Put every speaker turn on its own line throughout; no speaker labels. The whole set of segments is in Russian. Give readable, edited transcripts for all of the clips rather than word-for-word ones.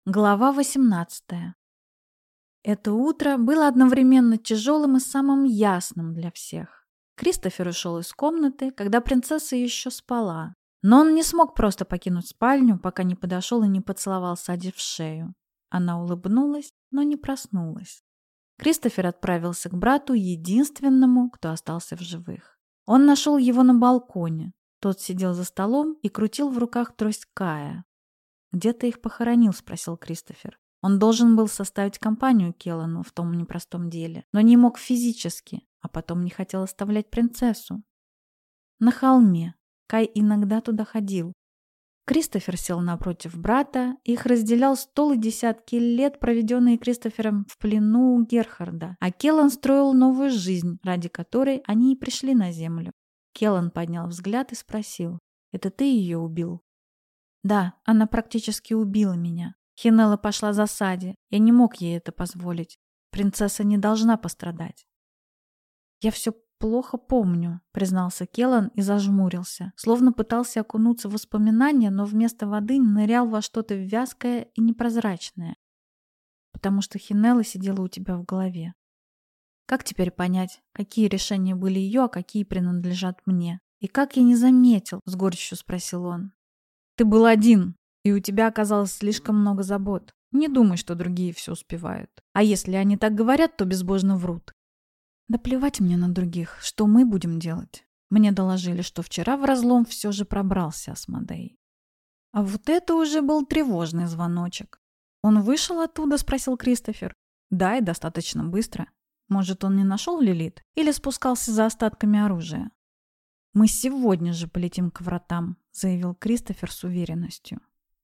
Глава 18. Это утро было одновременно тяжелым и самым ясным для всех. Кристофер ушел из комнаты, когда принцесса еще спала. Но он не смог просто покинуть спальню, пока не подошел и не поцеловал Сади в шею. Она улыбнулась, но не проснулась. Кристофер отправился к брату, единственному, кто остался в живых. Он нашел его на балконе. Тот сидел за столом и крутил в руках трость Кая. «Где ты их похоронил?» — спросил Кристофер. Он должен был составить компанию Келлану в том непростом деле, но не мог физически, а потом не хотел оставлять принцессу. «На холме. Кай иногда туда ходил». Кристофер сел напротив брата, их разделял стол и десятки лет, проведенные Кристофером в плену у Герхарда, а Келлан строил новую жизнь, ради которой они и пришли на землю. Келлан поднял взгляд и спросил: «Это ты ее убил?» «Да, она практически убила меня. Хинелла пошла за Сади. Я не мог ей это позволить. Принцесса не должна пострадать». «Я все плохо помню», — признался Келлан и зажмурился, словно пытался окунуться в воспоминания, но вместо воды нырял во что-то вязкое и непрозрачное. «Потому что Хинелла сидела у тебя в голове. Как теперь понять, какие решения были ее, а какие принадлежат мне? И как я не заметил?» — с горечью спросил он. «Ты был один, и у тебя оказалось слишком много забот. Не думай, что другие все успевают. А если они так говорят, то безбожно врут». «Да плевать мне на других. Что мы будем делать?» Мне доложили, что вчера в разлом все же пробрался Асмодей. А вот это уже был тревожный звоночек. «Он вышел оттуда?» — спросил Кристофер. «Да, и достаточно быстро. Может, он не нашел Лилит? Или спускался за остатками оружия?» «Мы сегодня же полетим к вратам», — заявил Кристофер с уверенностью.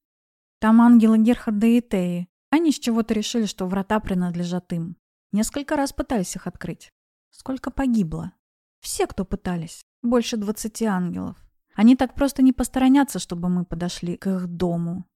«Там ангелы Герхарда и Теи. Они с чего-то решили, что врата принадлежат им. Несколько раз пытались их открыть. Сколько погибло? Все, кто пытались. Больше 20 ангелов. Они так просто не посторонятся, чтобы мы подошли к их дому.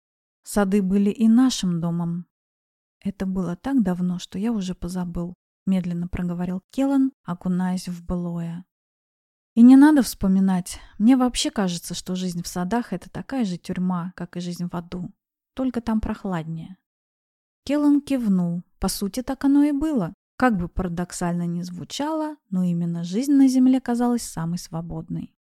Сады были и нашим домом». «Это было так давно, что я уже позабыл», — медленно проговорил Келлан, окунаясь в былое. «И не надо вспоминать. Мне вообще кажется, что жизнь в садах — это такая же тюрьма, как и жизнь в аду. Только там прохладнее». Келлан кивнул. По сути, так оно и было. Как бы парадоксально ни звучало, но именно жизнь на земле казалась самой свободной.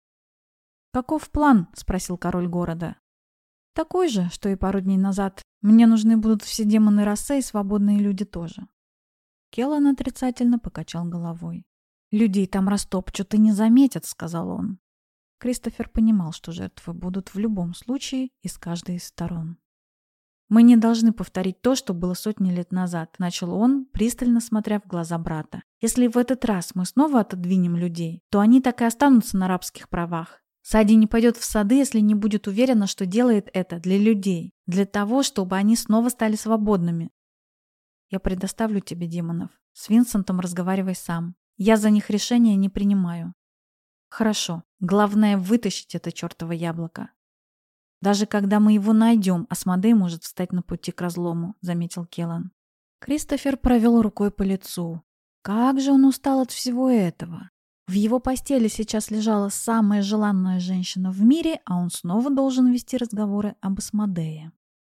«Каков план?» — спросил король города. «Такой же, что и пару дней назад. Мне нужны будут все демоны Рассе и свободные люди тоже». Келлан отрицательно покачал головой. «Людей там растопчут и не заметят», — сказал он. Кристофер понимал, что жертвы будут в любом случае и с каждой из сторон. «Мы не должны повторить то, что было сотни лет назад», — начал он, пристально смотря в глаза брата. «Если в этот раз мы снова отодвинем людей, то они так и останутся на рабских правах. Сади не пойдет в сады, если не будет уверена, что делает это для людей, для того, чтобы они снова стали свободными. Я предоставлю тебе демонов. С Винсентом разговаривай сам. Я за них решения не принимаю». «Хорошо. Главное, вытащить это чертово яблоко». «Даже когда мы его найдем, Асмодей может встать на пути к разлому», — заметил Келлан. Кристофер провел рукой по лицу. Как же он устал от всего этого. В его постели сейчас лежала самая желанная женщина в мире, а он снова должен вести разговоры об Асмодее.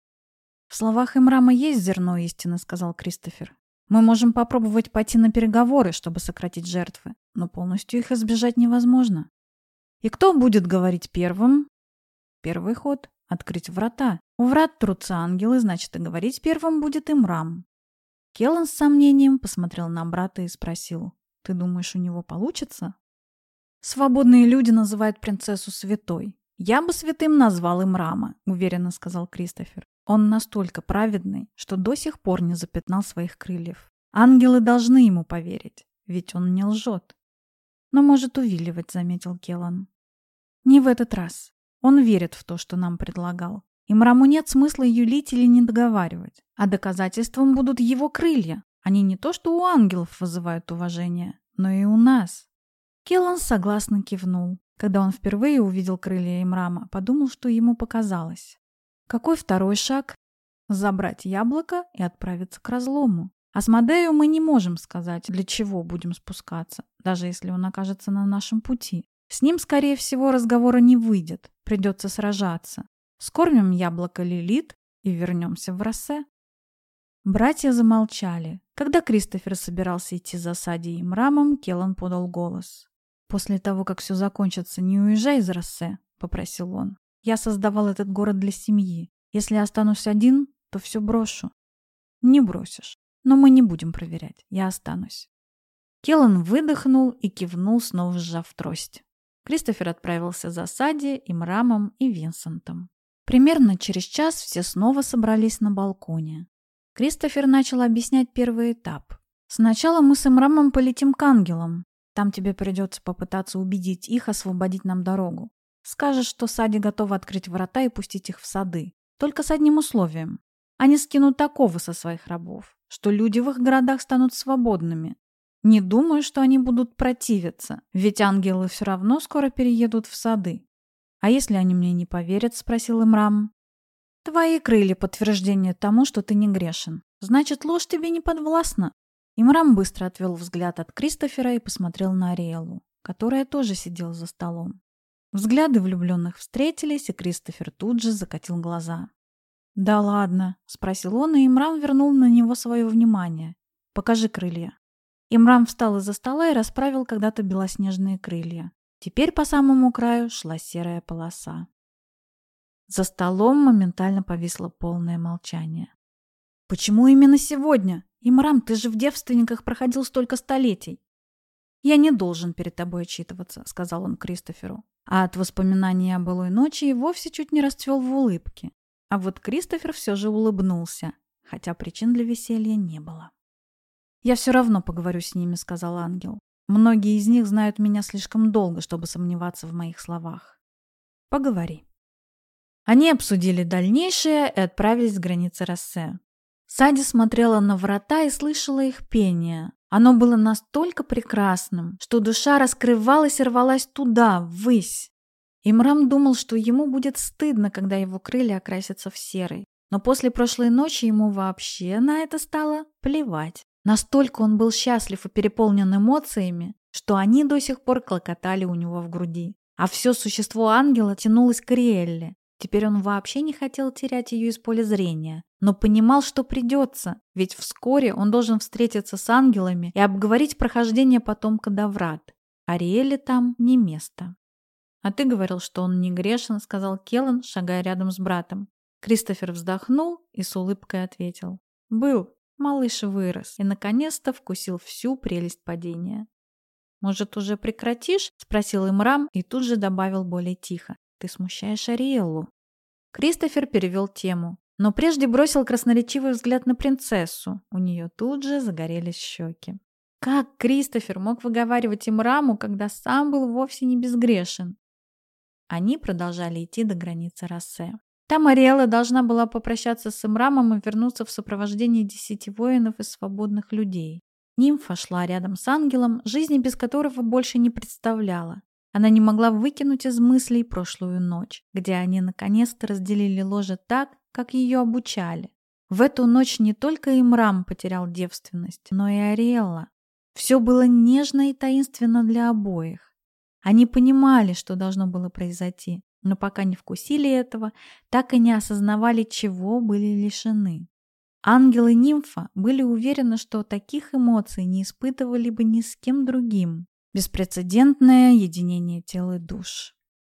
«В словах Имрама есть зерно истины», — сказал Кристофер. «Мы можем попробовать пойти на переговоры, чтобы сократить жертвы, но полностью их избежать невозможно. И кто будет говорить первым?» «Первый ход — открыть врата. У врат трутся ангелы, значит, и говорить первым будет Имрам». Келлан с сомнением посмотрел на брата и спросил: «Ты думаешь, у него получится?» «Свободные люди называют принцессу святой. Я бы святым назвал Имрама», — уверенно сказал Кристофер. «Он настолько праведный, что до сих пор не запятнал своих крыльев. Ангелы должны ему поверить, ведь он не лжет». «Но может увиливать», — заметил Келлан. «Не в этот раз. Он верит в то, что нам предлагал. Имраму нет смысла юлить или не договаривать. А доказательством будут его крылья. Они не то что у ангелов вызывают уважение, но и у нас». Келлан согласно кивнул. Когда он впервые увидел крылья Имрама, подумал, что ему показалось. Какой второй шаг? Забрать яблоко и отправиться к разлому. Асмодею мы не можем сказать, для чего будем спускаться, даже если он окажется на нашем пути. С ним, скорее всего, разговора не выйдет, придется сражаться. Скормим яблоко Лилит, и вернемся в Россе». Братья замолчали. Когда Кристофер собирался идти за Сади и Имрамом, Келлан подал голос. «После того, как все закончится, не уезжай из Россе», — попросил он. «Я создавал этот город для семьи. Если останусь один, то все брошу». «Не бросишь. Но мы не будем проверять. Я останусь». Келлан выдохнул и кивнул, снова сжав трость. Кристофер отправился за Сади, Имрамом и Винсентом. Примерно через час все снова собрались на балконе. Кристофер начал объяснять первый этап. «Сначала мы с Имрамом полетим к ангелам. Там тебе придется попытаться убедить их освободить нам дорогу. Скажешь, что Сади готова открыть врата и пустить их в сады. Только с одним условием. Они скинут оковы со своих рабов, что люди в их городах станут свободными. Не думаю, что они будут противиться, ведь ангелы все равно скоро переедут в сады». «А если они мне не поверят?» — спросил Имрам. «Твои крылья — подтверждение тому, что ты не грешен. Значит, ложь тебе не подвластна». Имрам быстро отвел взгляд от Кристофера и посмотрел на Ариэлу, которая тоже сидела за столом. Взгляды влюбленных встретились, и Кристофер тут же закатил глаза. «Да ладно», — спросил он, и Имрам вернул на него свое внимание. «Покажи крылья». Имрам встал из-за стола и расправил когда-то белоснежные крылья. Теперь по самому краю шла серая полоса. За столом моментально повисло полное молчание. «Почему именно сегодня? Имрам, ты же в девственниках проходил столько столетий». «Я не должен перед тобой отчитываться», — сказал он Кристоферу. А от воспоминаний о былой ночи и вовсе чуть не расцвел в улыбке. А вот Кристофер все же улыбнулся, хотя причин для веселья не было. «Я все равно поговорю с ними», — сказал ангел. «Многие из них знают меня слишком долго, чтобы сомневаться в моих словах». «Поговори». Они обсудили дальнейшее и отправились к границе Россе. Сади смотрела на врата и слышала их пение. Оно было настолько прекрасным, что душа раскрывалась и рвалась туда, ввысь. Имрам думал, что ему будет стыдно, когда его крылья окрасятся в серый. Но после прошлой ночи ему вообще на это стало плевать. Настолько он был счастлив и переполнен эмоциями, что они до сих пор клокотали у него в груди. А все существо ангела тянулось к Ариэлле. Теперь он вообще не хотел терять ее из поля зрения, но понимал, что придется, ведь вскоре он должен встретиться с ангелами и обговорить прохождение потомка до врат. Ариэлле там не место. «А ты говорил, что он не грешен», — сказал Келлан, шагая рядом с братом. Кристофер вздохнул и с улыбкой ответил. «Был. Малыш вырос и, наконец-то, вкусил всю прелесть падения». «Может, уже прекратишь?» — спросил Имрам и тут же добавил более тихо. «Ты смущаешь Ариэллу». Кристофер перевел тему, но прежде бросил красноречивый взгляд на принцессу. У нее тут же загорелись щеки. Как Кристофер мог выговаривать Имраму, когда сам был вовсе не безгрешен? Они продолжали идти до границы Россе. Там Ариэла должна была попрощаться с Имрамом и вернуться в сопровождении 10 воинов и свободных людей. Нимфа шла рядом с ангелом, жизни без которого больше не представляла. Она не могла выкинуть из мыслей прошлую ночь, где они наконец-то разделили ложе так, как ее обучали. В эту ночь не только Имрам потерял девственность, но и Ариэла. Все было нежно и таинственно для обоих. Они понимали, что должно было произойти, но пока не вкусили этого, так и не осознавали, чего были лишены. Ангел и нимфа были уверены, что таких эмоций не испытывали бы ни с кем другим. Беспрецедентное единение тел и душ.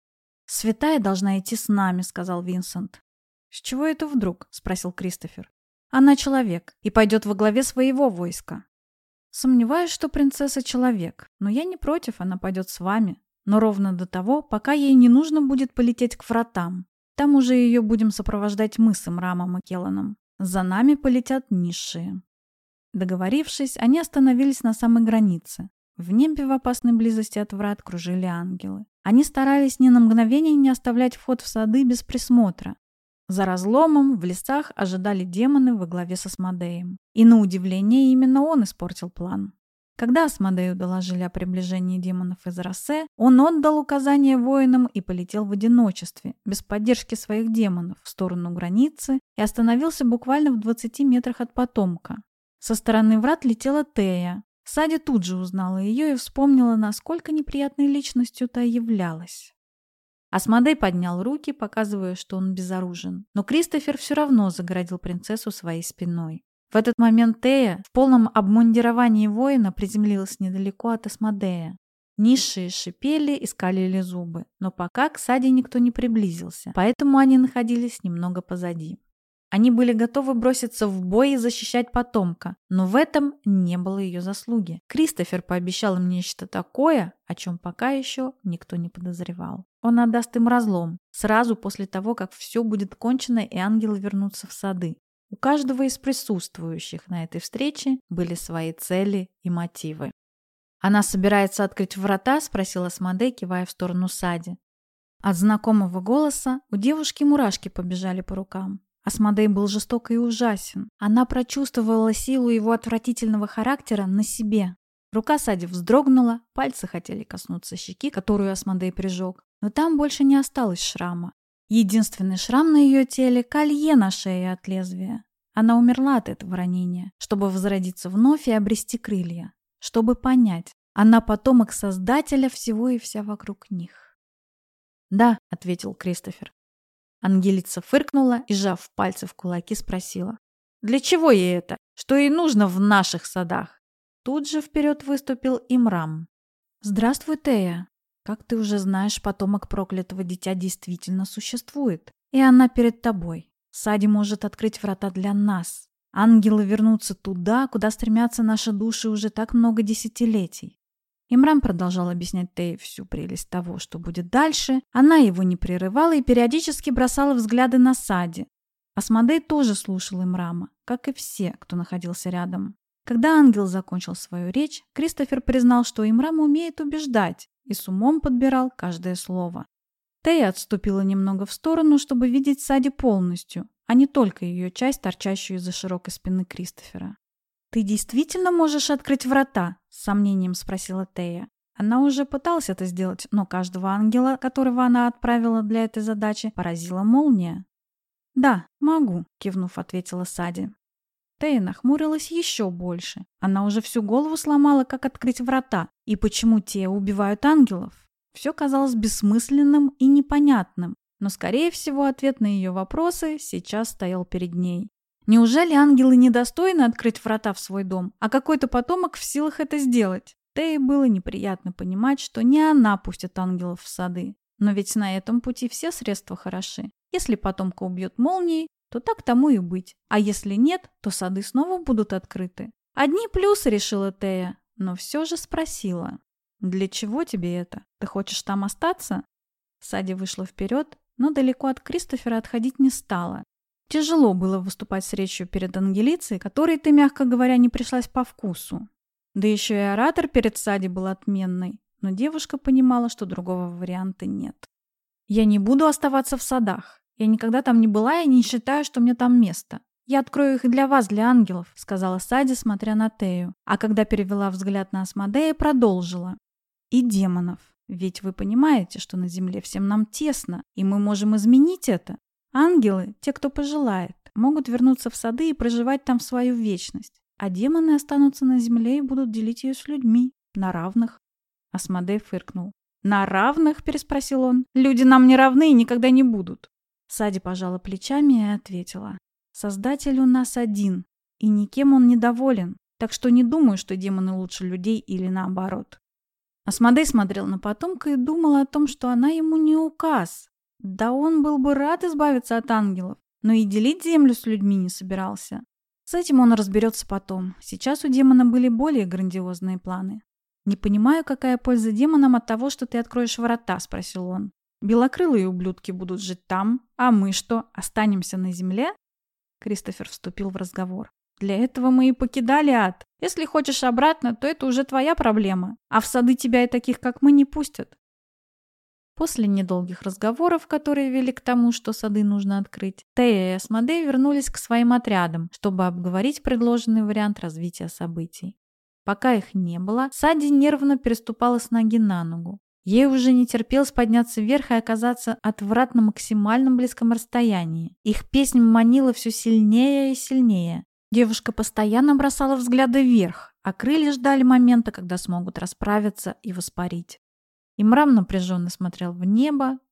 «Святая должна идти с нами», — сказал Винсент. «С чего это вдруг?» — спросил Кристофер. «Она человек и пойдет во главе своего войска». «Сомневаюсь, что принцесса человек, но я не против, она пойдет с вами. Но ровно до того, пока ей не нужно будет полететь к вратам. Там уже ее будем сопровождать мы с Имрамом и Келланом. За нами полетят низшие». Договорившись, они остановились на самой границе. В небе в опасной близости от врат кружили ангелы. Они старались ни на мгновение не оставлять вход в сады без присмотра. За разломом в лесах ожидали демоны во главе с Асмодеем. И на удивление именно он испортил план. Когда Асмодею доложили о приближении демонов из Россе, он отдал указание воинам и полетел в одиночестве, без поддержки своих демонов, в сторону границы и остановился буквально в 20 метрах от потомка. Со стороны врат летела Тея. Сади тут же узнала ее и вспомнила, насколько неприятной личностью та являлась. Асмодей поднял руки, показывая, что он безоружен. Но Кристофер все равно загородил принцессу своей спиной. В этот момент Тея в полном обмундировании воина приземлилась недалеко от Асмодея. Низшие шипели и скалили зубы, но пока к Саде никто не приблизился, поэтому они находились немного позади. Они были готовы броситься в бой и защищать потомка, но в этом не было ее заслуги. Кристофер пообещал им нечто такое, о чем пока еще никто не подозревал. Он отдаст им разлом, сразу после того, как все будет кончено и ангелы вернутся в сады. У каждого из присутствующих на этой встрече были свои цели и мотивы. «Она собирается открыть врата?» – спросила Асмодей, кивая в сторону Сади. От знакомого голоса у девушки мурашки побежали по рукам. Асмодей был жесток и ужасен. Она прочувствовала силу его отвратительного характера на себе. Рука Сади вздрогнула, пальцы хотели коснуться щеки, которую Асмодей прижег, но там больше не осталось шрама. Единственный шрам на ее теле – колье на шее от лезвия. Она умерла от этого ранения, чтобы возродиться вновь и обрести крылья. Чтобы понять, она потомок Создателя всего и вся вокруг них. «Да», — ответил Кристофер. Ангелица фыркнула и, сжав пальцы в кулаки, спросила: «Для чего ей это? Что ей нужно в наших садах?» Тут же вперед выступил Имрам. «Здравствуй, Тея. Как ты уже знаешь, потомок проклятого дитя действительно существует, и она перед тобой. Сади может открыть врата для нас. Ангелы вернутся туда, куда стремятся наши души уже так много десятилетий». Имрам продолжал объяснять Тее всю прелесть того, что будет дальше. Она его не прерывала и периодически бросала взгляды на Сади. Асмодей тоже слушал Имрама, как и все, кто находился рядом. Когда ангел закончил свою речь, Кристофер признал, что Имрам умеет убеждать, и с умом подбирал каждое слово. Тея отступила немного в сторону, чтобы видеть Сади полностью, а не только ее часть, торчащую из-за широкой спины Кристофера. «Ты действительно можешь открыть врата?» — с сомнением спросила Тея. Она уже пыталась это сделать, но каждого ангела, которого она отправила для этой задачи, поразила молния. «Да, могу», — кивнув, ответила Сади. Тея нахмурилась еще больше. Она уже всю голову сломала, как открыть врата, и почему те убивают ангелов. Все казалось бессмысленным и непонятным, но, скорее всего, ответ на ее вопросы сейчас стоял перед ней. Неужели ангелы недостойны открыть врата в свой дом, а какой-то потомок в силах это сделать? Тее было неприятно понимать, что не она пустит ангелов в сады. Но ведь на этом пути все средства хороши. Если потомка убьет молнией, то так тому и быть. А если нет, то сады снова будут открыты. Одни плюсы, решила Тея, но все же спросила: «Для чего тебе это? Ты хочешь там остаться?» Сади вышла вперед, но далеко от Кристофера отходить не стала. Тяжело было выступать с речью перед Ангелицей, которой ты, мягко говоря, не пришлась по вкусу. Да еще и оратор перед Сади был отменный, но девушка понимала, что другого варианта нет. «Я не буду оставаться в садах. Я никогда там не была и не считаю, что мне там место. Я открою их для вас, для ангелов», — сказала Сади, смотря на Тею. А когда перевела взгляд на Асмодея, продолжила: «И демонов. Ведь вы понимаете, что на земле всем нам тесно, и мы можем изменить это. Ангелы, те, кто пожелает, могут вернуться в сады и проживать там свою вечность, а демоны останутся на земле и будут делить ее с людьми, на равных». Асмодей фыркнул. «На равных?» – переспросил он. «Люди нам не равны и никогда не будут». Сади пожала плечами и ответила: «Создатель у нас один, и никем он не доволен, так что не думаю, что демоны лучше людей или наоборот». Асмодей смотрел на потомка и думал о том, что она ему не указ. Да он был бы рад избавиться от ангелов, но и делить землю с людьми не собирался. С этим он разберется потом. Сейчас у демона были более грандиозные планы. «Не понимаю, какая польза демонам от того, что ты откроешь врата?» – спросил он. «Белокрылые ублюдки будут жить там, а мы что, останемся на земле?» Кристофер вступил в разговор. «Для этого мы и покидали ад. Если хочешь обратно, то это уже твоя проблема, а в сады тебя и таких, как мы, не пустят». После недолгих разговоров, которые вели к тому, что сады нужно открыть, Тея и Асмодей вернулись к своим отрядам, чтобы обговорить предложенный вариант развития событий. Пока их не было, Сади нервно переступала с ноги на ногу. Ей уже не терпелось подняться вверх и оказаться от врат на максимальном близком расстоянии. Их песнь манила все сильнее и сильнее. Девушка постоянно бросала взгляды вверх, а крылья ждали момента, когда смогут расправиться и воспарить. Имрам напряженно смотрел в небо,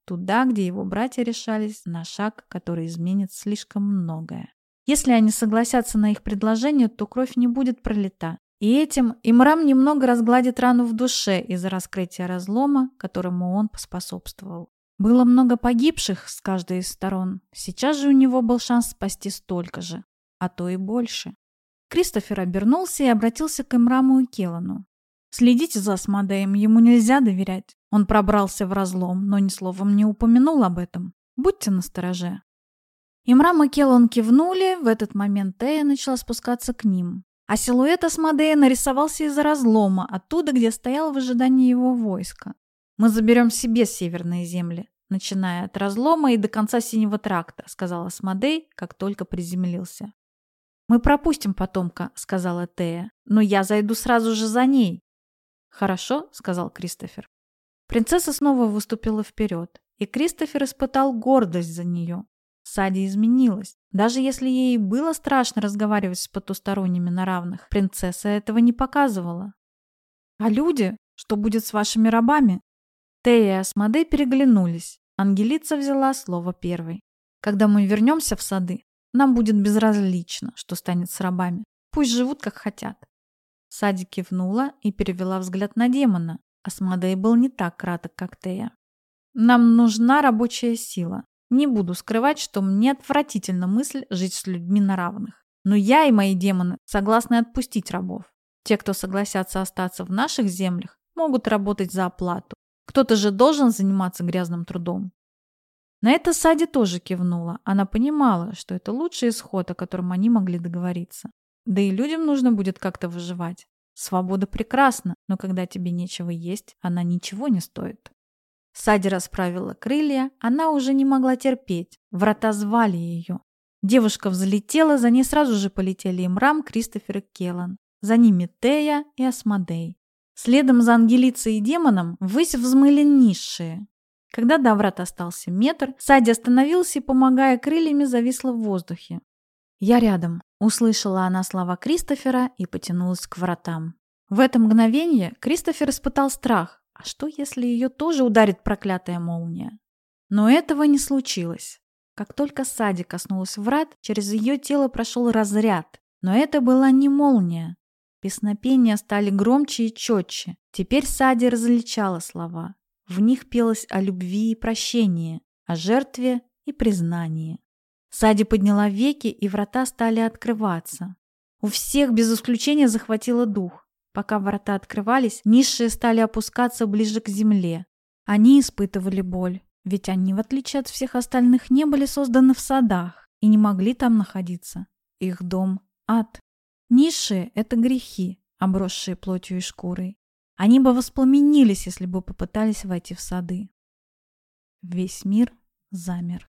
туда, где его братья решались на шаг, который изменит слишком многое. Если они согласятся на их предложение, то кровь не будет пролита. И этим Имрам немного разгладит рану в душе из-за раскрытия разлома, которому он поспособствовал. Было много погибших с каждой из сторон. Сейчас же у него был шанс спасти столько же, а то и больше. Кристофер обернулся и обратился к Имраму и Келлану. «Следите за Асмодеем, ему нельзя доверять. Он пробрался в разлом, но ни словом не упомянул об этом. Будьте настороже». Имрам и Келлан кивнули, в этот момент Тея начала спускаться к ним. А силуэт Асмодея нарисовался из-за разлома, оттуда, где стоял в ожидании его войска. «Мы заберем себе северные земли, начиная от разлома и до конца Синего тракта», сказал Асмодей, как только приземлился. «Мы пропустим потомка», сказала Тея, «но я зайду сразу же за ней». «Хорошо», сказал Кристофер. Принцесса снова выступила вперед, и Кристофер испытал гордость за нее. Сади изменилась. Даже если ей было страшно разговаривать с потусторонними на равных, принцесса этого не показывала. «А люди? Что будет с вашими рабами?» Тея и Асмодей переглянулись. Ангелица взяла слово первой. «Когда мы вернемся в сады, нам будет безразлично, что станет с рабами. Пусть живут, как хотят». Сади кивнула и перевела взгляд на демона. Асмодей был не так краток, как Тея. «Нам нужна рабочая сила. Не буду скрывать, что мне отвратительна мысль жить с людьми на равных. Но я и мои демоны согласны отпустить рабов. Те, кто согласятся остаться в наших землях, могут работать за оплату. Кто-то же должен заниматься грязным трудом». На это Сади тоже кивнула. Она понимала, что это лучший исход, о котором они могли договориться. Да и людям нужно будет как-то выживать. Свобода прекрасна, но когда тебе нечего есть, она ничего не стоит. Сади расправила крылья, она уже не могла терпеть. Врата звали ее. Девушка взлетела, за ней сразу же полетели Имрам, Кристофер и Келлан. За ними Тея и Асмодей. Следом за Ангелицей и демоном ввысь взмыли низшие. Когда до врат остался метр, Сади остановился и, помогая крыльями, зависла в воздухе. «Я рядом», — услышала она слова Кристофера и потянулась к вратам. В это мгновение Кристофер испытал страх. А что, если ее тоже ударит проклятая молния? Но этого не случилось. Как только Сади коснулась врат, через ее тело прошел разряд. Но это была не молния. Песнопения стали громче и четче. Теперь Сади различала слова. В них пелось о любви и прощении, о жертве и признании. Сади подняла веки, и врата стали открываться. У всех без исключения захватило дух. Пока врата открывались, низшие стали опускаться ближе к земле. Они испытывали боль, ведь они, в отличие от всех остальных, не были созданы в садах и не могли там находиться. Их дом – ад. Низшие – это грехи, обросшие плотью и шкурой. Они бы воспламенились, если бы попытались войти в сады. Весь мир замер.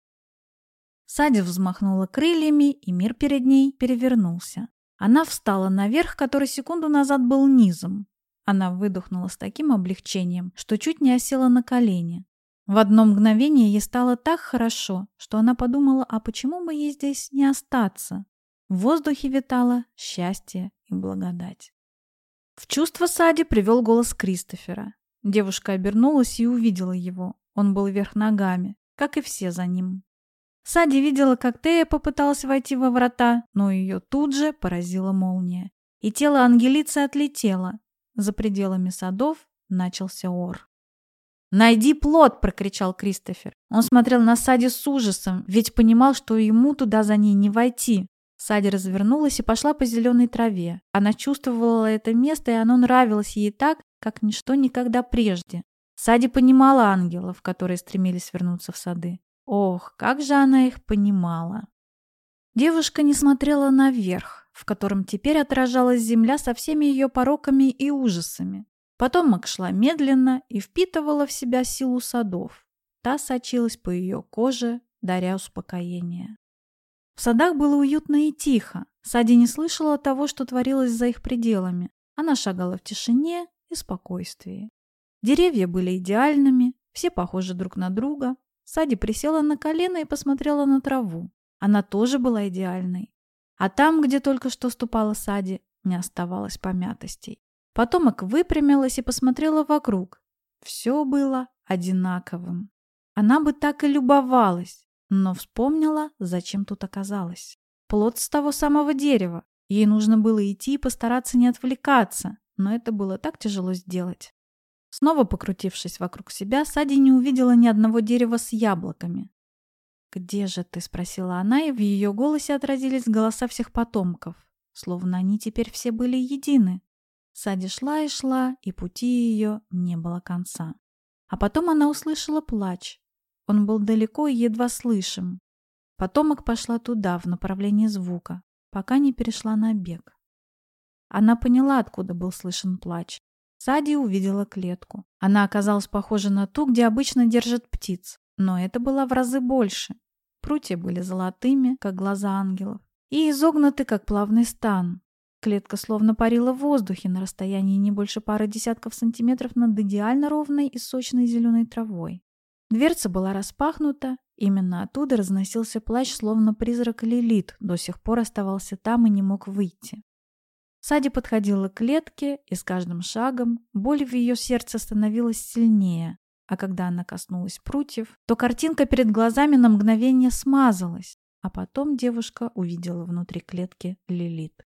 Сади взмахнула крыльями, и мир перед ней перевернулся. Она встала наверх, который секунду назад был низом. Она выдохнула с таким облегчением, что чуть не осела на колени. В одно мгновение ей стало так хорошо, что она подумала, а почему бы ей здесь не остаться? В воздухе витало счастье и благодать. В чувство Сади привел голос Кристофера. Девушка обернулась и увидела его. Он был вверх ногами, как и все за ним. Сади видела, как Тея попыталась войти во врата, но ее тут же поразила молния. И тело Ангелицы отлетело. За пределами садов начался ор. «Найди плод!» – прокричал Кристофер. Он смотрел на Сади с ужасом, ведь понимал, что ему туда за ней не войти. Сади развернулась и пошла по зеленой траве. Она чувствовала это место, и оно нравилось ей так, как ничто никогда прежде. Сади понимала ангелов, которые стремились вернуться в сады. Ох, как же она их понимала. Девушка не смотрела наверх, в котором теперь отражалась земля со всеми ее пороками и ужасами. Потом шла медленно и впитывала в себя силу садов. Та сочилась по ее коже, даря успокоение. В садах было уютно и тихо. Сади не слышала того, что творилось за их пределами. Она шагала в тишине и спокойствии. Деревья были идеальными, все похожи друг на друга. Сади присела на колено и посмотрела на траву. Она тоже была идеальной. А там, где только что ступала Сади, не оставалось помятостей. Потом выпрямилась и посмотрела вокруг. Все было одинаковым. Она бы так и любовалась, но вспомнила, зачем тут оказалась. Плод с того самого дерева. Ей нужно было идти и постараться не отвлекаться, но это было так тяжело сделать. Снова покрутившись вокруг себя, Сади не увидела ни одного дерева с яблоками. «Где же ты?» — спросила она, и в ее голосе отразились голоса всех потомков, словно они теперь все были едины. Сади шла и шла, и пути ее не было конца. А потом она услышала плач. Он был далеко и едва слышим. Потомок пошла туда, в направлении звука, пока не перешла на бег. Она поняла, откуда был слышен плач. Сади увидела клетку. Она оказалась похожа на ту, где обычно держат птиц, но это была в разы больше. Прутья были золотыми, как глаза ангелов, и изогнуты, как плавный стан. Клетка словно парила в воздухе на расстоянии не больше пары десятков сантиметров над идеально ровной и сочной зеленой травой. Дверца была распахнута, именно оттуда разносился плач, словно призрак Лилит до сих пор оставался там и не мог выйти. Сади подходила к клетке, и с каждым шагом боль в ее сердце становилась сильнее, а когда она коснулась прутьев, то картинка перед глазами на мгновение смазалась, а потом девушка увидела внутри клетки Лилит.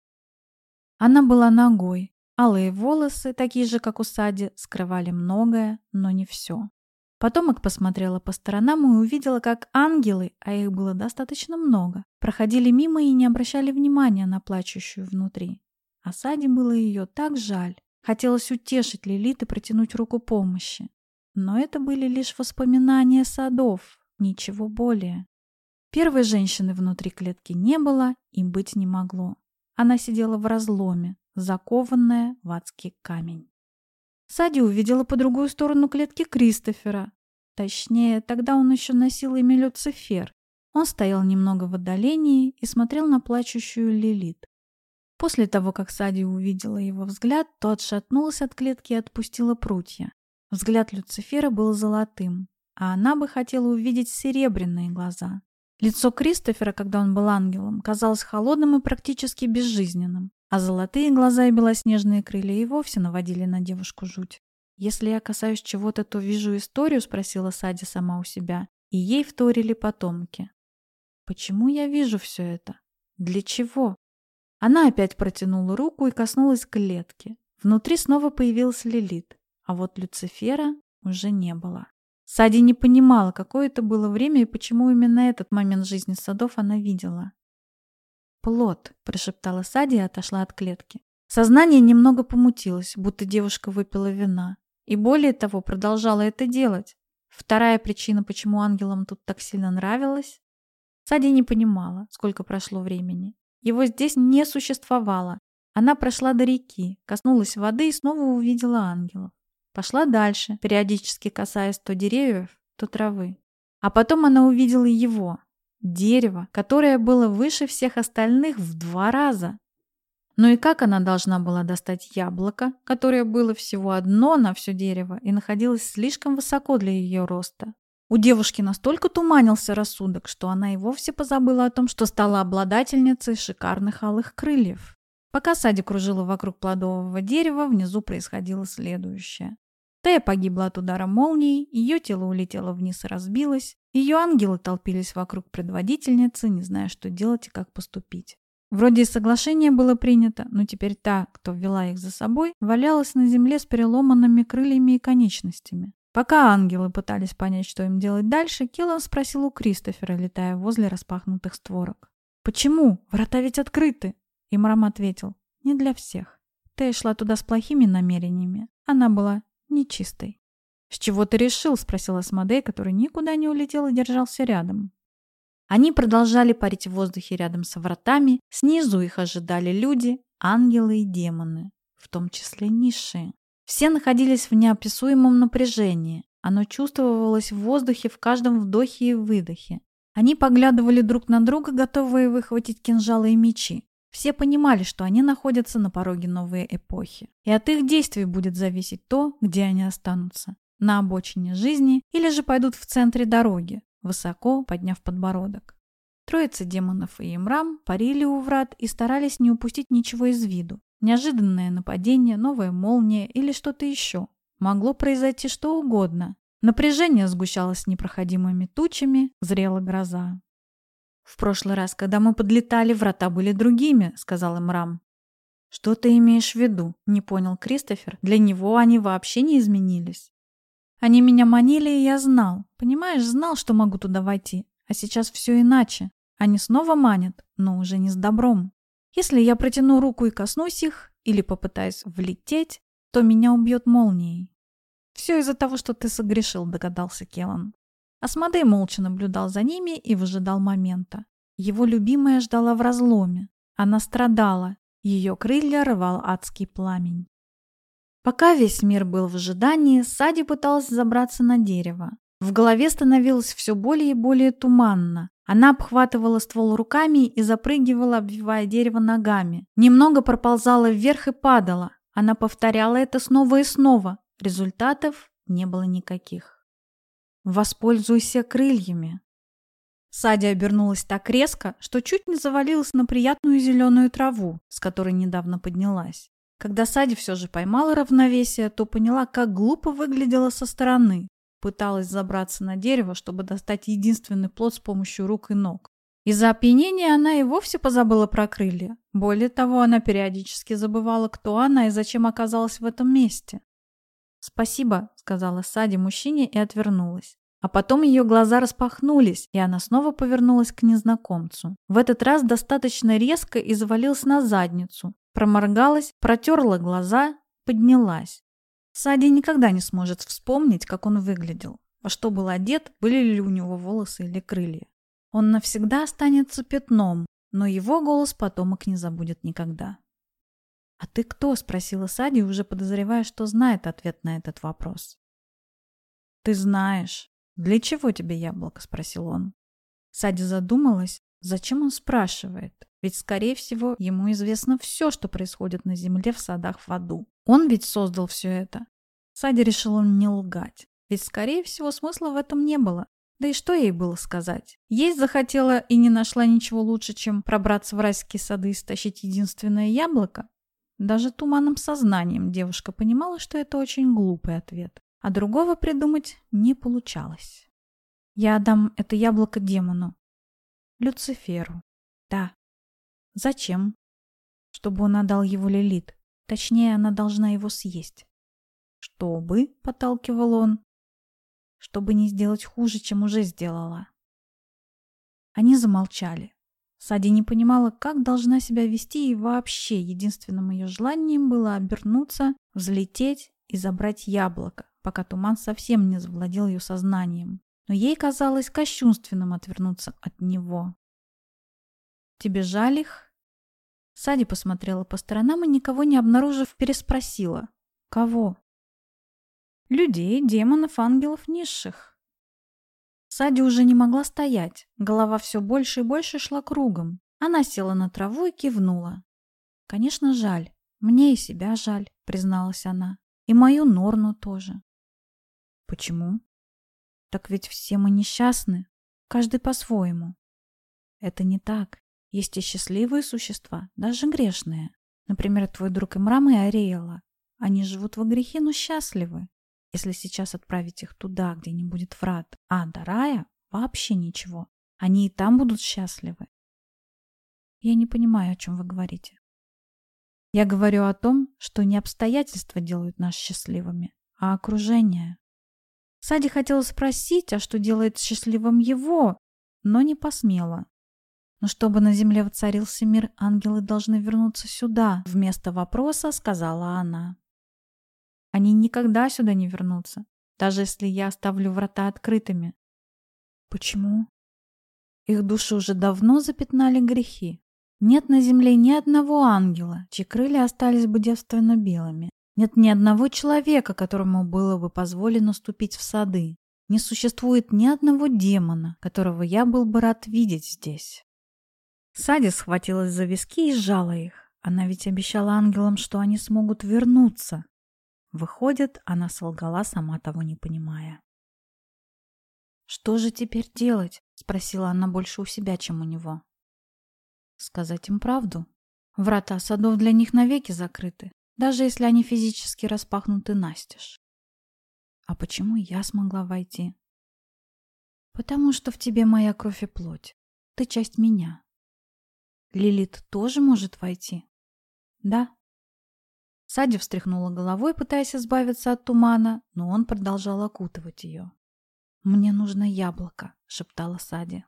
Она была нагой, алые волосы, такие же, как у Сади, скрывали многое, но не все. Потомок посмотрела по сторонам и увидела, как ангелы, а их было достаточно много, проходили мимо и не обращали внимания на плачущую внутри. А Сади было ее так жаль. Хотелось утешить Лилит и протянуть руку помощи. Но это были лишь воспоминания садов, ничего более. Первой женщины внутри клетки не было и быть не могло. Она сидела в разломе, закованная в адский камень. Сади увидела по другую сторону клетки Кристофера. Точнее, тогда он еще носил имя Люцифер. Он стоял немного в отдалении и смотрел на плачущую Лилит. После того, как Сади увидела его взгляд, то отшатнулась от клетки и отпустила прутья. Взгляд Люцифера был золотым, а она бы хотела увидеть серебряные глаза. Лицо Кристофера, когда он был ангелом, казалось холодным и практически безжизненным, а золотые глаза и белоснежные крылья и вовсе наводили на девушку жуть. «Если я касаюсь чего-то, то вижу историю?» — спросила Сади сама у себя, и ей вторили потомки. «Почему я вижу все это? Для чего?» Она опять протянула руку и коснулась клетки. Внутри снова появилась Лилит, а вот Люцифера уже не было. Сади не понимала, какое это было время и почему именно этот момент жизни садов она видела. «Плод», — прошептала Сади и отошла от клетки. Сознание немного помутилось, будто девушка выпила вина. И более того, продолжала это делать. Вторая причина, почему ангелам тут так сильно нравилось. Сади не понимала, сколько прошло времени. Его здесь не существовало. Она прошла до реки, коснулась воды и снова увидела ангелов. Пошла дальше, периодически касаясь то деревьев, то травы. А потом она увидела его, дерево, которое было выше всех остальных в 2 раза. Ну и как она должна была достать яблоко, которое было всего одно на все дерево и находилось слишком высоко для ее роста? У девушки настолько туманился рассудок, что она и вовсе позабыла о том, что стала обладательницей шикарных алых крыльев. Пока Сади кружила вокруг плодового дерева, внизу происходило следующее. Тея погибла от удара молнии, ее тело улетело вниз и разбилось, ее ангелы толпились вокруг предводительницы, не зная, что делать и как поступить. Вроде и соглашение было принято, но теперь та, кто ввела их за собой, валялась на земле с переломанными крыльями и конечностями. Пока ангелы пытались понять, что им делать дальше, Келлан спросил у Кристофера, летая возле распахнутых створок. «Почему? Врата ведь открыты!» И Мрам ответил: «Не для всех. Тея шла туда с плохими намерениями. Она была нечистой». «С чего ты решил?» — спросил Асмодей, который никуда не улетел и держался рядом. Они продолжали парить в воздухе рядом со вратами. Снизу их ожидали люди, ангелы и демоны, в том числе низшие. Все находились в неописуемом напряжении. Оно чувствовалось в воздухе в каждом вдохе и выдохе. Они поглядывали друг на друга, готовые выхватить кинжалы и мечи. Все понимали, что они находятся на пороге новой эпохи. И от их действий будет зависеть то, где они останутся. На обочине жизни или же пойдут в центре дороги, высоко подняв подбородок. Троица демонов и Имрам парили у врат и старались не упустить ничего из виду. Неожиданное нападение, новая молния или что-то еще. Могло произойти что угодно. Напряжение сгущалось непроходимыми тучами, зрела гроза. «В прошлый раз, когда мы подлетали, врата были другими», — сказал им Рам. «Что ты имеешь в виду?» — не понял Кристофер. «Для него они вообще не изменились». «Они меня манили, и я знал. Понимаешь, знал, что могу туда войти. А сейчас все иначе. Они снова манят, но уже не с добром. Если я протяну руку и коснусь их, или попытаюсь влететь, то меня убьет молнией». «Все из-за того, что ты согрешил», — догадался Келан. Асмодей молча наблюдал за ними и выжидал момента. Его любимая ждала в разломе. Она страдала. Ее крылья рвал адский пламень. Пока весь мир был в ожидании, Сади пыталась забраться на дерево. В голове становилось все более и более туманно. Она обхватывала ствол руками и запрыгивала, обвивая дерево ногами. Немного проползала вверх и падала. Она повторяла это снова и снова. Результатов не было никаких. «Воспользуйся крыльями». Сади обернулась так резко, что чуть не завалилась на приятную зеленую траву, с которой недавно поднялась. Когда Сади все же поймала равновесие, то поняла, как глупо выглядела со стороны. Пыталась забраться на дерево, чтобы достать единственный плод с помощью рук и ног. Из-за опьянения она и вовсе позабыла про крылья. Более того, она периодически забывала, кто она и зачем оказалась в этом месте. «Спасибо», — сказала Сади мужчине и отвернулась. А потом ее глаза распахнулись, и она снова повернулась к незнакомцу. В этот раз достаточно резко и завалилась на задницу. Проморгалась, протерла глаза, поднялась. Сади никогда не сможет вспомнить, как он выглядел. Во что был одет, были ли у него волосы или крылья. Он навсегда останется пятном, но его голос потомок не забудет никогда. «А ты кто?» — спросила Сади, уже подозревая, что знает ответ на этот вопрос. «Ты знаешь. Для чего тебе яблоко?» — спросил он. Сади задумалась, зачем он спрашивает, ведь, скорее всего, ему известно все, что происходит на земле, в садах, в аду. Он ведь создал все это. Сади решила не лгать, ведь, скорее всего, смысла в этом не было. Да и что ей было сказать? Есть захотела и не нашла ничего лучше, чем пробраться в райские сады и стащить единственное яблоко? Даже туманным сознанием девушка понимала, что это очень глупый ответ, а другого придумать не получалось. «Я отдам это яблоко демону. Люциферу. Да. Зачем? Чтобы он отдал его Лилит. Точнее, она должна его съесть. Чтобы, подталкивал он, чтобы не сделать хуже, чем уже сделала». Они замолчали. Сади не понимала, как должна себя вести, и вообще единственным ее желанием было обернуться, взлететь и забрать яблоко, пока туман совсем не завладел ее сознанием. Но ей казалось кощунственным отвернуться от него. «Тебе жаль их?» Сади посмотрела по сторонам и, никого не обнаружив, переспросила. «Кого?» «Людей, демонов, ангелов, низших». Сади уже не могла стоять, голова все больше и больше шла кругом. Она села на траву и кивнула. «Конечно, жаль. Мне и себя жаль», — призналась она. «И мою Норну тоже». «Почему?» «Так ведь все мы несчастны, каждый по-своему». «Это не так. Есть и счастливые существа, даже грешные. Например, твой друг Имрам и Ариэла. Они живут во грехе, но счастливы. Если сейчас отправить их туда, где не будет врат, а до рая вообще ничего. Они и там будут счастливы». «Я не понимаю, о чем вы говорите». «Я говорю о том, что не обстоятельства делают нас счастливыми, а окружение». Сади хотела спросить, а что делает счастливым его, но не посмела. «Но чтобы на земле воцарился мир, ангелы должны вернуться сюда», — вместо вопроса сказала она. «Они никогда сюда не вернутся, даже если я оставлю врата открытыми». «Почему?» «Их души уже давно запятнали грехи. Нет на земле ни одного ангела, чьи крылья остались бы девственно белыми. Нет ни одного человека, которому было бы позволено ступить в сады. Не существует ни одного демона, которого я был бы рад видеть здесь». Сади схватилась за виски и сжала их. Она ведь обещала ангелам, что они смогут вернуться. Выходит, она солгала, сама того не понимая. «Что же теперь делать?» — спросила она больше у себя, чем у него. «Сказать им правду. Врата садов для них навеки закрыты, даже если они физически распахнуты настежь». А почему я смогла войти? Потому что в тебе моя кровь и плоть. Ты часть меня. Лилит тоже может войти? Да. Сади встряхнула головой, пытаясь избавиться от тумана, но он продолжал окутывать ее. «Мне нужно яблоко», — шептала Сади.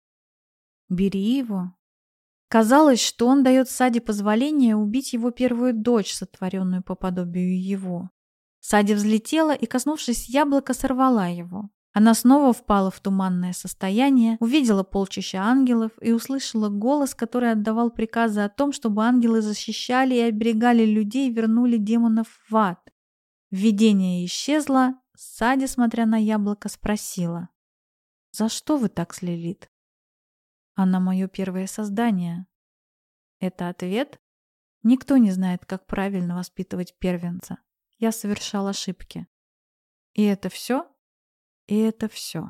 «Бери его». Казалось, что он дает Сади позволение убить его первую дочь, сотворенную по подобию его. Сади взлетела и, коснувшись яблока, сорвала его. Она снова впала в туманное состояние, увидела полчища ангелов и услышала голос, который отдавал приказы о том, чтобы ангелы защищали и оберегали людей и вернули демонов в ад. Видение исчезло, Сади, смотря на яблоко, спросила: «За что вы так с Лилит?» «Она мое первое создание». Это ответ? Никто не знает, как правильно воспитывать первенца. Я совершал ошибки. И это все? И это все.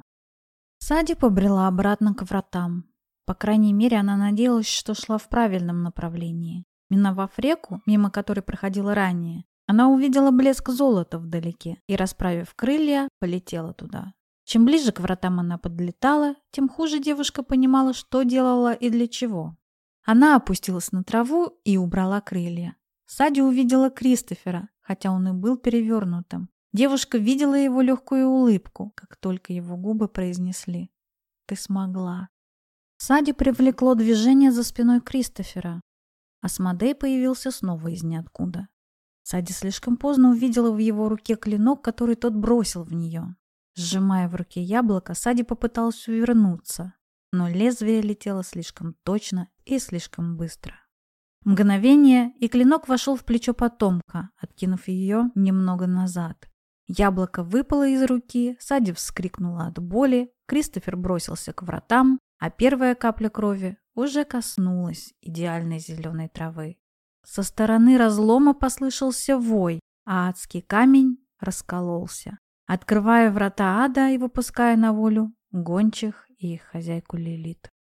Сади побрела обратно к вратам. По крайней мере, она надеялась, что шла в правильном направлении. Миновав реку, мимо которой проходила ранее, она увидела блеск золота вдалеке и, расправив крылья, полетела туда. Чем ближе к вратам она подлетала, тем хуже девушка понимала, что делала и для чего. Она опустилась на траву и убрала крылья. Сади увидела Кристофера, хотя он и был перевернутым. Девушка видела его легкую улыбку, как только его губы произнесли: «Ты смогла». Сади привлекло движение за спиной Кристофера. Асмодей появился снова из ниоткуда. Сади слишком поздно увидела в его руке клинок, который тот бросил в нее. Сжимая в руке яблоко, Сади попыталась увернуться, но лезвие летело слишком точно и слишком быстро. Мгновение, и клинок вошел в плечо потомка, откинув ее немного назад. Яблоко выпало из руки, Сади вскрикнула от боли, Кристофер бросился к вратам, а первая капля крови уже коснулась идеальной зеленой травы. Со стороны разлома послышался вой, а адский камень раскололся, открывая врата ада и выпуская на волю гончих и их хозяйку Лилит.